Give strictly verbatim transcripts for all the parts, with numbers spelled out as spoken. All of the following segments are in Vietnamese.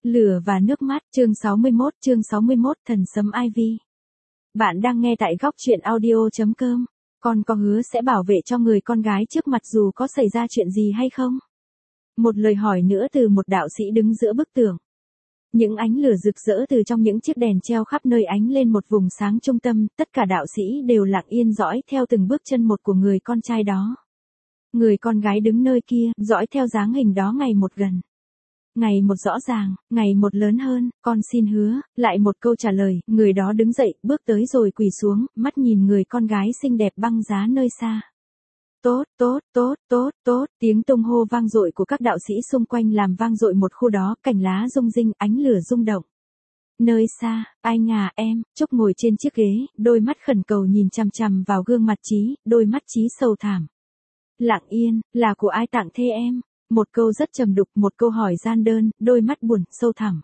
Lửa và nước mắt, chương sáu mươi mốt, chương sáu mươi mốt, thần sấm Ivy. Bạn đang nghe tại góc truyện audio chấm com. Con có hứa sẽ bảo vệ cho người con gái trước mặt dù có xảy ra chuyện gì hay không? Một lời hỏi nữa từ một đạo sĩ đứng giữa bức tường. Những ánh lửa rực rỡ từ trong những chiếc đèn treo khắp nơi ánh lên một vùng sáng trung tâm, tất cả đạo sĩ đều lặng yên dõi theo từng bước chân một của người con trai đó. Người con gái đứng nơi kia, dõi theo dáng hình đó ngày một gần. Ngày một rõ ràng, ngày một lớn hơn, con xin hứa, lại một câu trả lời, người đó đứng dậy, bước tới rồi quỳ xuống, mắt nhìn người con gái xinh đẹp băng giá nơi xa. Tốt, tốt, tốt, tốt, tốt, tiếng tung hô vang dội của các đạo sĩ xung quanh làm vang dội một khu đó, cành lá rung rinh, ánh lửa rung động. Nơi xa, anh à em, Trúc ngồi trên chiếc ghế, đôi mắt khẩn cầu nhìn chằm chằm vào gương mặt Chí, đôi mắt Chí sầu thảm. Lặng yên, là của ai tặng thế em? Một câu rất trầm đục, một câu hỏi gian đơn, đôi mắt buồn, sâu thẳm.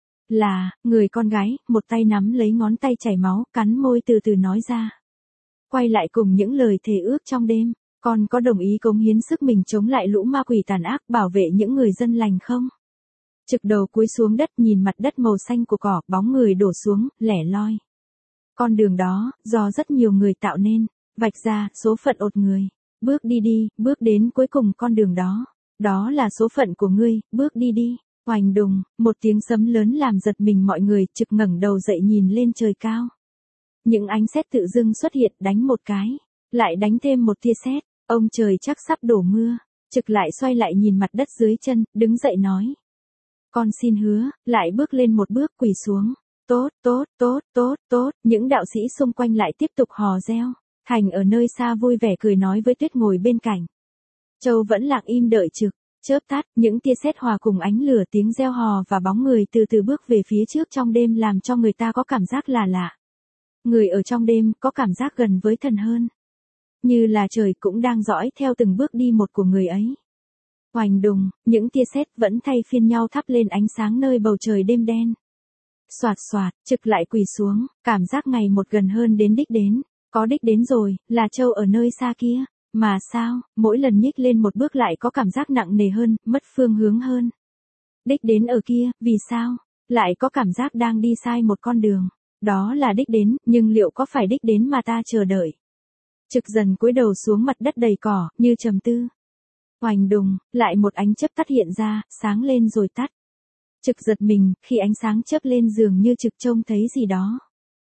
Là, người con gái, một tay nắm lấy ngón tay chảy máu, cắn môi từ từ nói ra. Quay lại cùng những lời thề ước trong đêm, con có đồng ý cống hiến sức mình chống lại lũ ma quỷ tàn ác, bảo vệ những người dân lành không? Trực đầu cúi xuống đất nhìn mặt đất màu xanh của cỏ, bóng người đổ xuống, lẻ loi. Con đường đó, do rất nhiều người tạo nên, vạch ra, số phận ột người. Bước đi đi, bước đến cuối cùng con đường đó. Đó là số phận của ngươi, bước đi đi. Oành đùng, một tiếng sấm lớn làm giật mình mọi người, Trực ngẩng đầu dậy nhìn lên trời cao. Những ánh sét tự dưng xuất hiện, đánh một cái, lại đánh thêm một tia sét, ông trời chắc sắp đổ mưa. Trực lại xoay lại nhìn mặt đất dưới chân, đứng dậy nói. Con xin hứa, lại bước lên một bước quỳ xuống. Tốt, tốt, tốt, tốt, tốt, những đạo sĩ xung quanh lại tiếp tục hò reo. Thành ở nơi xa vui vẻ cười nói với Tuyết ngồi bên cạnh. Châu vẫn lặng im đợi Trực, chớp tắt, những tia sét hòa cùng ánh lửa tiếng reo hò và bóng người từ từ bước về phía trước trong đêm làm cho người ta có cảm giác là lạ. Người ở trong đêm có cảm giác gần với thần hơn. Như là trời cũng đang dõi theo từng bước đi một của người ấy. Oành đùng, những tia sét vẫn thay phiên nhau thắp lên ánh sáng nơi bầu trời đêm đen. Soạt soạt, Trực lại quỳ xuống, cảm giác ngày một gần hơn đến đích đến. Có đích đến rồi, là Châu ở nơi xa kia. Mà sao, mỗi lần nhích lên một bước lại có cảm giác nặng nề hơn, mất phương hướng hơn. Đích đến ở kia, vì sao? Lại có cảm giác đang đi sai một con đường. Đó là đích đến, nhưng liệu có phải đích đến mà ta chờ đợi? Trực dần cúi đầu xuống mặt đất đầy cỏ, như trầm tư. Oành đùng, lại một ánh chớp tắt hiện ra, sáng lên rồi tắt. Trực giật mình, khi ánh sáng chớp lên dường như Trực trông thấy gì đó.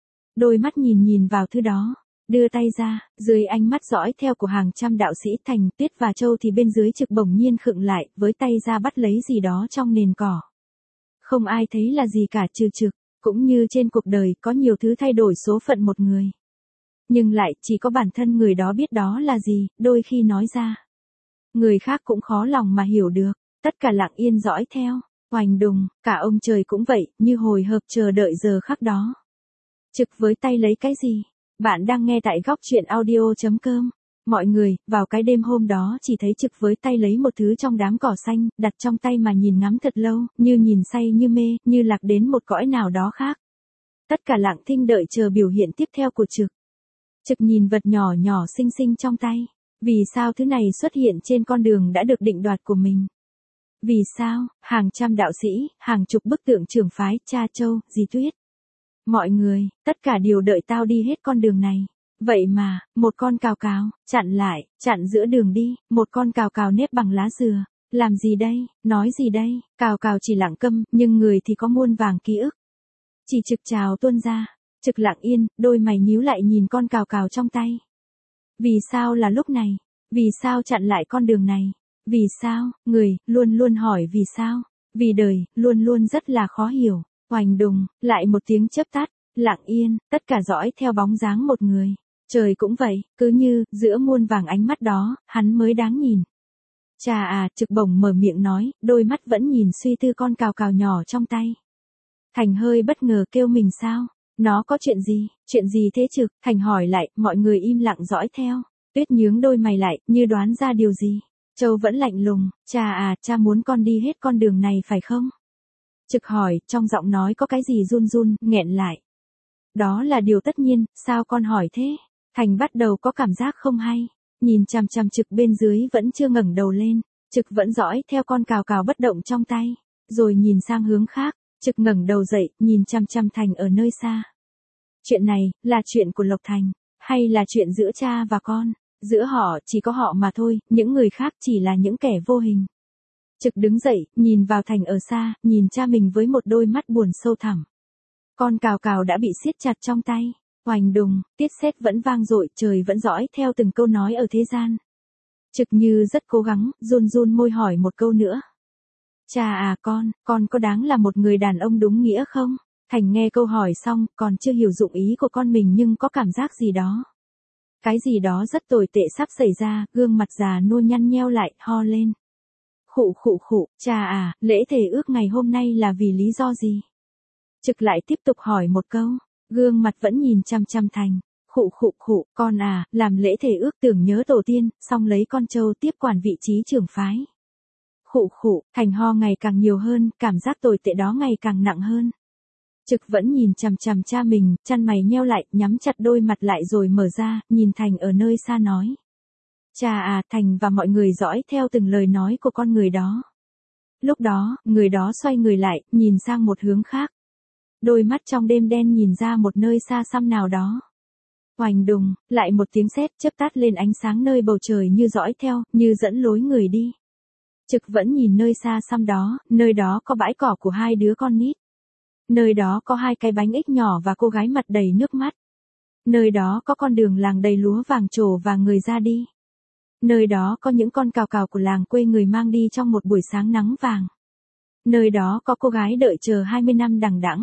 Đôi mắt nhìn nhìn vào thứ đó. Đưa tay ra, dưới ánh mắt dõi theo của hàng trăm đạo sĩ Thành, Tuyết và Châu thì bên dưới Trực bỗng nhiên khựng lại, với tay ra bắt lấy gì đó trong nền cỏ. Không ai thấy là gì cả trừ Trực, cũng như trên cuộc đời có nhiều thứ thay đổi số phận một người. Nhưng lại chỉ có bản thân người đó biết đó là gì, đôi khi nói ra. Người khác cũng khó lòng mà hiểu được, tất cả lặng yên dõi theo, oành đùng, cả ông trời cũng vậy, như hồi hộp chờ đợi giờ khắc đó. Trực với tay lấy cái gì? Bạn đang nghe tại góc truyện audio chấm com. Mọi người, vào cái đêm hôm đó chỉ thấy Trực với tay lấy một thứ trong đám cỏ xanh, đặt trong tay mà nhìn ngắm thật lâu, như nhìn say như mê, như lạc đến một cõi nào đó khác. Tất cả lặng thinh đợi chờ biểu hiện tiếp theo của Trực. Trực nhìn vật nhỏ nhỏ xinh xinh trong tay. Vì sao thứ này xuất hiện trên con đường đã được định đoạt của mình? Vì sao, hàng trăm đạo sĩ, hàng chục bức tượng trưởng phái, cha Châu, dì Tuyết. Mọi người, tất cả đều đợi tao đi hết con đường này. Vậy mà, một con cào cào, chặn lại, chặn giữa đường đi, một con cào cào nếp bằng lá dừa. Làm gì đây, nói gì đây, cào cào chỉ lặng câm, nhưng người thì có muôn vàng ký ức. Chỉ Trực trào tuôn ra, Trực lặng yên, đôi mày nhíu lại nhìn con cào cào trong tay. Vì sao là lúc này? Vì sao chặn lại con đường này? Vì sao, người, luôn luôn hỏi vì sao? Vì đời, luôn luôn rất là khó hiểu. Oành đùng, lại một tiếng chớp tắt, lặng yên, tất cả dõi theo bóng dáng một người. Trời cũng vậy, cứ như, giữa muôn vàng ánh mắt đó, hắn mới đáng nhìn. Chà à, Trực bổng mở miệng nói, đôi mắt vẫn nhìn suy tư con cào cào nhỏ trong tay. Thành hơi bất ngờ kêu mình sao? Nó có chuyện gì? Chuyện gì thế Trực? Thành hỏi lại, mọi người im lặng dõi theo. Tuyết nhướng đôi mày lại, như đoán ra điều gì. Châu vẫn lạnh lùng, chà à, cha muốn con đi hết con đường này phải không? Trực hỏi, trong giọng nói có cái gì run run, nghẹn lại. Đó là điều tất nhiên, sao con hỏi thế? Thành bắt đầu có cảm giác không hay. Nhìn chằm chằm Trực bên dưới vẫn chưa ngẩng đầu lên. Trực vẫn dõi theo con cào cào bất động trong tay. Rồi nhìn sang hướng khác. Trực ngẩng đầu dậy, nhìn chăm chăm Thành ở nơi xa. Chuyện này, là chuyện của Lộc Thành, hay là chuyện giữa cha và con? Giữa họ, chỉ có họ mà thôi, những người khác chỉ là những kẻ vô hình. Trực đứng dậy, nhìn vào Thành ở xa, nhìn cha mình với một đôi mắt buồn sâu thẳm. Con cào cào đã bị siết chặt trong tay. Oành đùng, tiết sét vẫn vang dội, trời vẫn dõi theo từng câu nói ở thế gian. Trực như rất cố gắng, run run môi hỏi một câu nữa. Cha à con, con có đáng là một người đàn ông đúng nghĩa không? Thành nghe câu hỏi xong, còn chưa hiểu dụng ý của con mình nhưng có cảm giác gì đó. Cái gì đó rất tồi tệ sắp xảy ra, gương mặt già nua nhăn nheo lại, ho lên. Khụ khụ khụ, cha à, lễ thề ước ngày hôm nay là vì lý do gì? Trực lại tiếp tục hỏi một câu, gương mặt vẫn nhìn chăm chăm Thành. Khụ khụ khụ, con à, làm lễ thề ước tưởng nhớ tổ tiên, xong lấy con trâu tiếp quản vị trí trưởng phái. Khụ khụ, Thành ho ngày càng nhiều hơn, cảm giác tồi tệ đó ngày càng nặng hơn. Trực vẫn nhìn chằm chằm cha mình, chăn mày nheo lại, nhắm chặt đôi mặt lại rồi mở ra, nhìn Thành ở nơi xa nói. Cha à, Thành và mọi người dõi theo từng lời nói của con người đó. Lúc đó, người đó xoay người lại, nhìn sang một hướng khác. Đôi mắt trong đêm đen nhìn ra một nơi xa xăm nào đó. Oành đùng, lại một tiếng sét chớp tắt lên ánh sáng nơi bầu trời như dõi theo, như dẫn lối người đi. Trực vẫn nhìn nơi xa xăm đó, nơi đó có bãi cỏ của hai đứa con nít. Nơi đó có hai cái bánh ích nhỏ và cô gái mặt đầy nước mắt. Nơi đó có con đường làng đầy lúa vàng trổ và người ra đi. Nơi đó có những con cào cào của làng quê người mang đi trong một buổi sáng nắng vàng. Nơi đó có cô gái đợi chờ hai mươi năm đằng đẵng.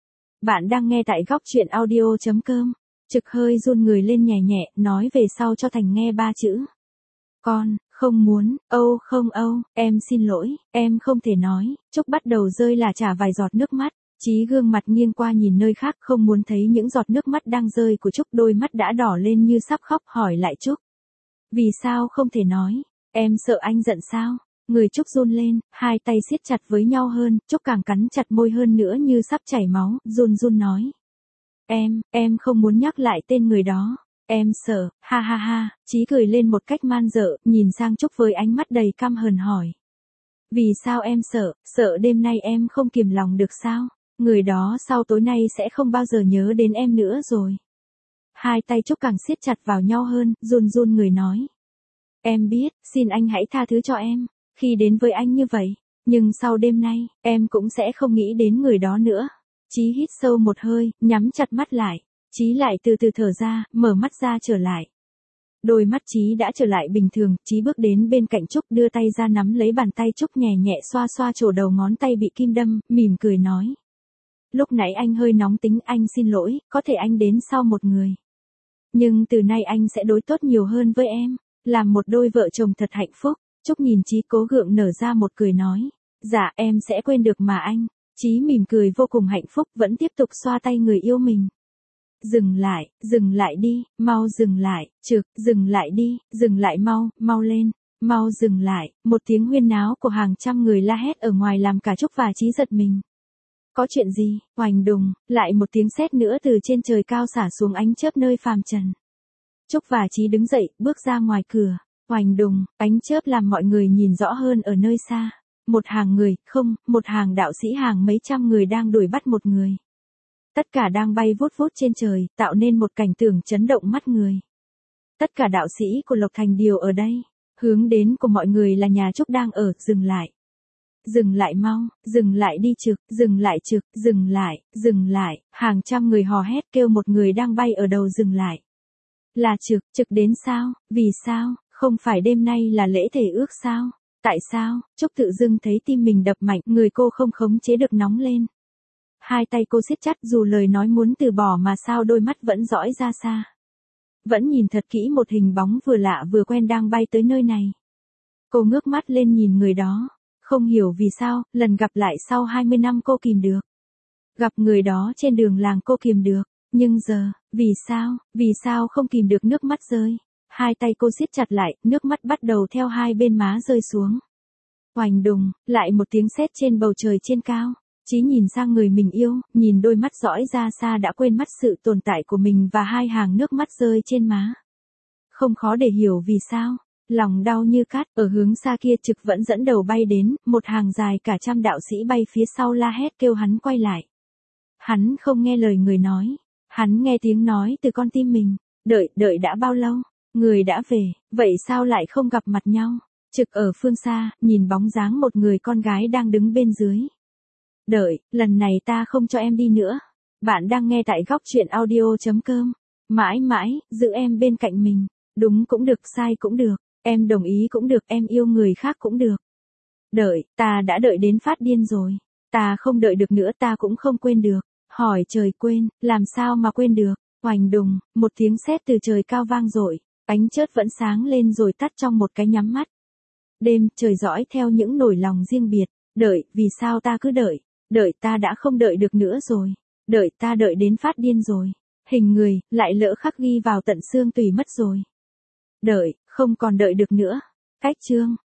Bạn đang nghe tại góc truyện audio chấm com. Trực hơi run người lên nhẹ nhẹ, nói về sau cho Thành nghe ba chữ. Con, không muốn, âu không âu, em xin lỗi, em không thể nói. Trúc bắt đầu rơi là trả vài giọt nước mắt. Chí gương mặt nghiêng qua nhìn nơi khác không muốn thấy những giọt nước mắt đang rơi của Trúc, đôi mắt đã đỏ lên như sắp khóc, hỏi lại Trúc. Vì sao không thể nói? Em sợ anh giận sao? Người Trúc run lên, hai tay siết chặt với nhau hơn, Trúc càng cắn chặt môi hơn nữa như sắp chảy máu, run run nói. Em, em không muốn nhắc lại tên người đó. Em sợ, ha ha ha, Chí cười lên một cách man dợ, nhìn sang Trúc với ánh mắt đầy căm hờn hỏi. Vì sao em sợ, sợ đêm nay em không kiềm lòng được sao? Người đó sau tối nay sẽ không bao giờ nhớ đến em nữa rồi. Hai tay Trúc càng siết chặt vào nhau hơn, run run người nói. Em biết, xin anh hãy tha thứ cho em, khi đến với anh như vậy. Nhưng sau đêm nay, em cũng sẽ không nghĩ đến người đó nữa. Chí hít sâu một hơi, nhắm chặt mắt lại. Chí lại từ từ thở ra, mở mắt ra trở lại. Đôi mắt Chí đã trở lại bình thường, Chí bước đến bên cạnh Trúc, đưa tay ra nắm lấy bàn tay Trúc, nhẹ nhẹ xoa xoa chỗ đầu ngón tay bị kim đâm, mỉm cười nói. Lúc nãy anh hơi nóng tính, anh xin lỗi, có thể anh đến sau một người. Nhưng từ nay anh sẽ đối tốt nhiều hơn với em, làm một đôi vợ chồng thật hạnh phúc. Trúc nhìn Chí cố gượng nở ra một cười nói. Dạ em sẽ quên được mà anh. Chí mỉm cười vô cùng hạnh phúc, vẫn tiếp tục xoa tay người yêu mình. Dừng lại, dừng lại đi, mau dừng lại, Trực, dừng lại đi, dừng lại mau, mau lên, mau dừng lại. Một tiếng huyên náo của hàng trăm người la hét ở ngoài làm cả Trúc và Chí giật mình. Có chuyện gì? Oành đùng, lại một tiếng sét nữa từ trên trời cao xả xuống ánh chớp nơi phàm trần. Trúc và Chí đứng dậy, bước ra ngoài cửa. Oành đùng, ánh chớp làm mọi người nhìn rõ hơn ở nơi xa. Một hàng người, không, một hàng đạo sĩ hàng mấy trăm người đang đuổi bắt một người. Tất cả đang bay vút vút trên trời, tạo nên một cảnh tượng chấn động mắt người. Tất cả đạo sĩ của Lộc Thành đều ở đây. Hướng đến của mọi người là nhà Trúc đang ở, dừng lại. Dừng lại mau, dừng lại đi Trực, dừng lại Trực, dừng lại, dừng lại. Hàng trăm người hò hét kêu một người đang bay ở đầu dừng lại. Là Trực, Trực đến sao, vì sao, không phải đêm nay là lễ thề ước sao? Tại sao? Trúc tự dưng thấy tim mình đập mạnh, người cô không khống chế được nóng lên. Hai tay cô siết chặt, dù lời nói muốn từ bỏ mà sao đôi mắt vẫn dõi ra xa. Vẫn nhìn thật kỹ một hình bóng vừa lạ vừa quen đang bay tới nơi này. Cô ngước mắt lên nhìn người đó. Không hiểu vì sao, lần gặp lại sau hai mươi năm cô kìm được. Gặp người đó trên đường làng cô kìm được. Nhưng giờ, vì sao, vì sao không kìm được nước mắt rơi. Hai tay cô siết chặt lại, nước mắt bắt đầu theo hai bên má rơi xuống. Oành đùng, lại một tiếng sét trên bầu trời trên cao. Chí nhìn sang người mình yêu, nhìn đôi mắt dõi ra xa đã quên mất sự tồn tại của mình và hai hàng nước mắt rơi trên má. Không khó để hiểu vì sao. Lòng đau như cắt, ở hướng xa kia Trực vẫn dẫn đầu bay đến, một hàng dài cả trăm đạo sĩ bay phía sau la hét kêu hắn quay lại. Hắn không nghe lời người nói, hắn nghe tiếng nói từ con tim mình, đợi, đợi đã bao lâu, người đã về, vậy sao lại không gặp mặt nhau? Trực ở phương xa, nhìn bóng dáng một người con gái đang đứng bên dưới. Đợi, lần này ta không cho em đi nữa. Bạn đang nghe tại góc chuyện audio chấm com. Mãi mãi, giữ em bên cạnh mình. Đúng cũng được, sai cũng được. Em đồng ý cũng được, em yêu người khác cũng được. Đợi, ta đã đợi đến phát điên rồi. Ta không đợi được nữa, ta cũng không quên được. Hỏi trời quên, làm sao mà quên được? Oành đùng, một tiếng sét từ trời cao vang dội, ánh chớp vẫn sáng lên rồi tắt trong một cái nhắm mắt. Đêm, trời dõi theo những nỗi lòng riêng biệt. Đợi, vì sao ta cứ đợi? Đợi, ta đã không đợi được nữa rồi. Đợi, ta đợi đến phát điên rồi. Hình người, lại lỡ khắc ghi vào tận xương tùy mất rồi. Đợi, không còn đợi được nữa. Cách chương.